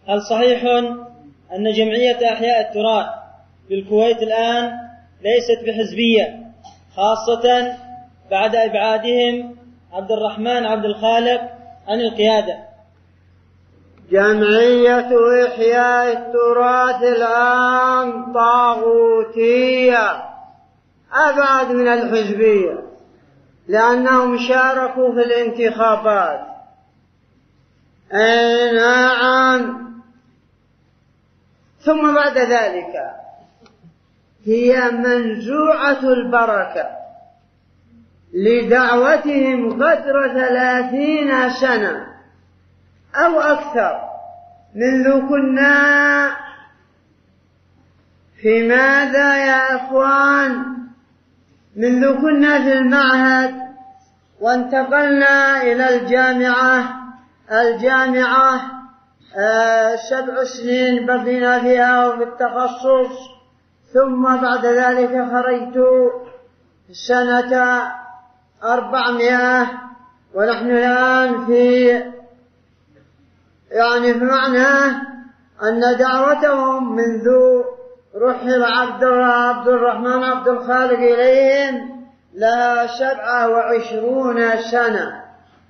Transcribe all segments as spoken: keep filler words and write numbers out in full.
هل صحيح أن جمعية أحياء التراث في الكويت الآن ليست بحزبية، خاصة بعد إبعادهم عبد الرحمن عبد الخالق عن القيادة؟ جمعية إحياء التراث الآن طاغوتية أبعد من الحزبية، لأنهم شاركوا في الانتخابات. أي نعم. ثم بعد ذلك هي منزوعة البركة لدعوتهم قدر ثلاثين سنة أو أكثر، منذ كنا في ماذا يا أخوان؟ منذ كنا في المعهد وانتقلنا إلى الجامعة الجامعة آه سبع سنين بقينا فيها وبالتخصص، ثم بعد ذلك خرجت سنة أربعمائة، ونحن الآن في يعني في معنى أن دعوتهم منذ رحل عبد عبد الرحمن عبد الخالق إليهم لها سبعة وعشرون سنة،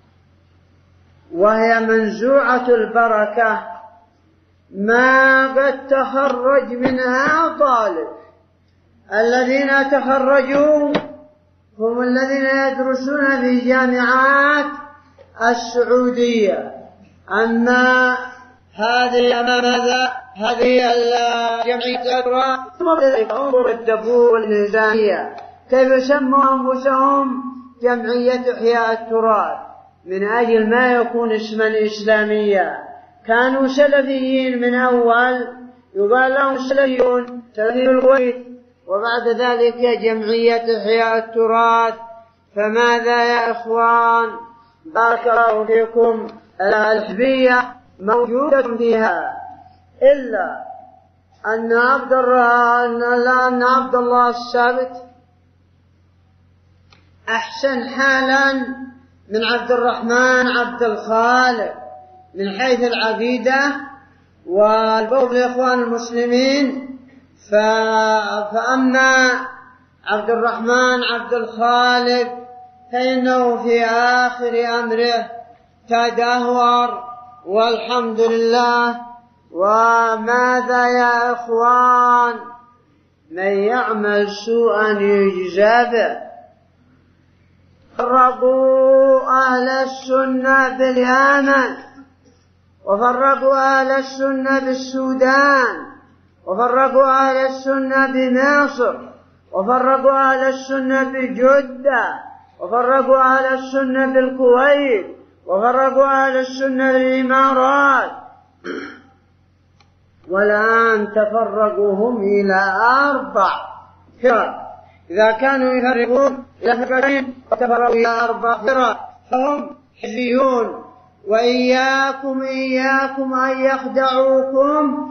وهي منزوعة البركة ما قد تخرج منها طالب. الذين تخرجوا هم الذين يدرسون في جامعات السعودية. أما هذه ماذا هذه الجمعية التراث انظر الدبور والميزانية كيف سموا أنفسهم جمعية إحياء التراث، من أجل ما يكون اسما إسلاميا. كانوا سلفيين من أول، يقال لهم سلفيون سلفي الكويت، وبعد ذلك جمعية إحياء التراث. فماذا يا إخوان؟ بارك الله فيكم. الحزبية موجودة فيها، إلا أن عبد أن عبد الله الثابت أحسن حالا من عبد الرحمن عبد الخالق من حيث العقيدة والبغض لإخوان المسلمين. فأما عبد الرحمن عبد الخالق فإنه في آخر أمره تدهور والحمد لله. وماذا يا إخوان؟ من يعمل سوءا يجزى به. فرقوا أهل السنة باليمن، وفرقوا أهل السنة بالسودان، وفرقوا أهل السنة بمصر، وفرقوا أهل السنة بجدة، وفرقوا أهل السنة بالكويت، وفرقوا أهل السنة بالإمارات، والآن تفرقوا هم إلى أربع فرق. إذا كانوا يفرقون إلى فرقين وتفرقوا إلى أربع فرق فهم حزبيون. وإياكم إياكم أن يخدعوكم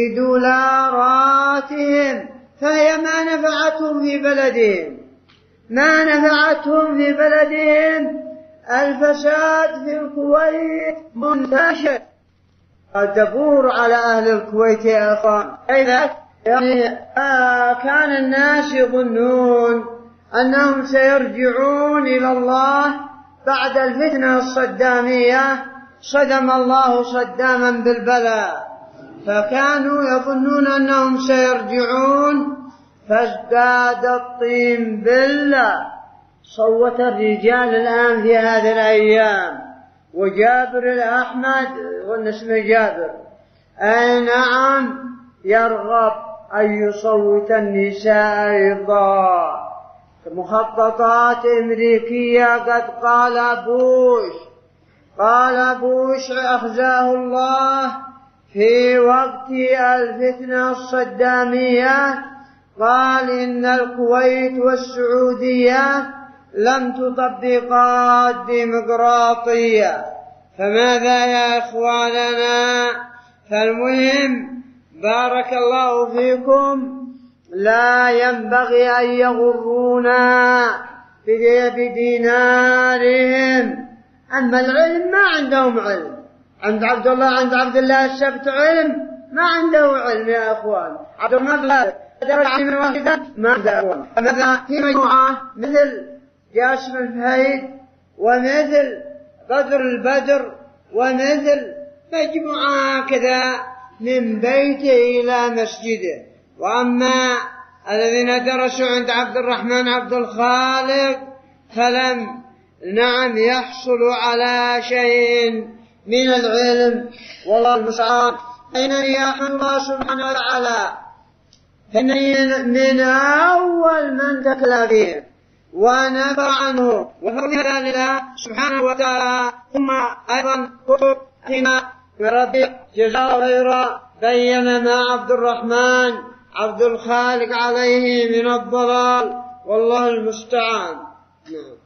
بدولاراتهم، فهي ما نفعتهم في بلدهم، ما نفعتهم في بلدهم. الفساد في الكويت منتشر. الدبور على أهل الكويت يا أخوان. إذا يعني آه كان الناس يظنون أنهم سيرجعون إلى الله بعد الفتنة الصدامية، صدم الله صداما بالبلاء، فكانوا يظنون أنهم سيرجعون، فازداد الطين بلة. صوت الرجال الآن في هذه الأيام، وجابر الأحمد والنسمة جابر أي نعم يرغب أن يصوت النساء أيضا. مخططات أمريكية قد قال بوش قال بوش أخزاه الله في وقت الفتنة الصدامية، قال إن الكويت والسعودية لم تطبقا الديمقراطية. فماذا يا إخواننا؟ فالمهم بارك الله فيكم، لا ينبغي أن يغرونا بدينارهم. أما العلم ما عندهم علم، عند عبد الله عند عبد الله السبت علم، ما عنده علم يا أخوان. عبد الله درج علم واحدا ما عنده علم. مثلا في مجموعة مثل جاسم الفهيد ومثل بدر البدر ومثل مجموعة كذا من بيته إلى مسجده. وأما الذين درسوا عند عبد الرحمن عبد الخالق فلم نعم يحصلوا على شيء من العلم، والله المستعان. إنني أحمد الله سبحانه وتعالى إنني من أول من تكلى به ونفع عنه وفضل لله سبحانه وتعالى. ثم أيضا كتب هنا ربي جزاه خيرا بين ما عبد الرحمن عبد الخالق عليه من الضلال، والله المستعان. نعم.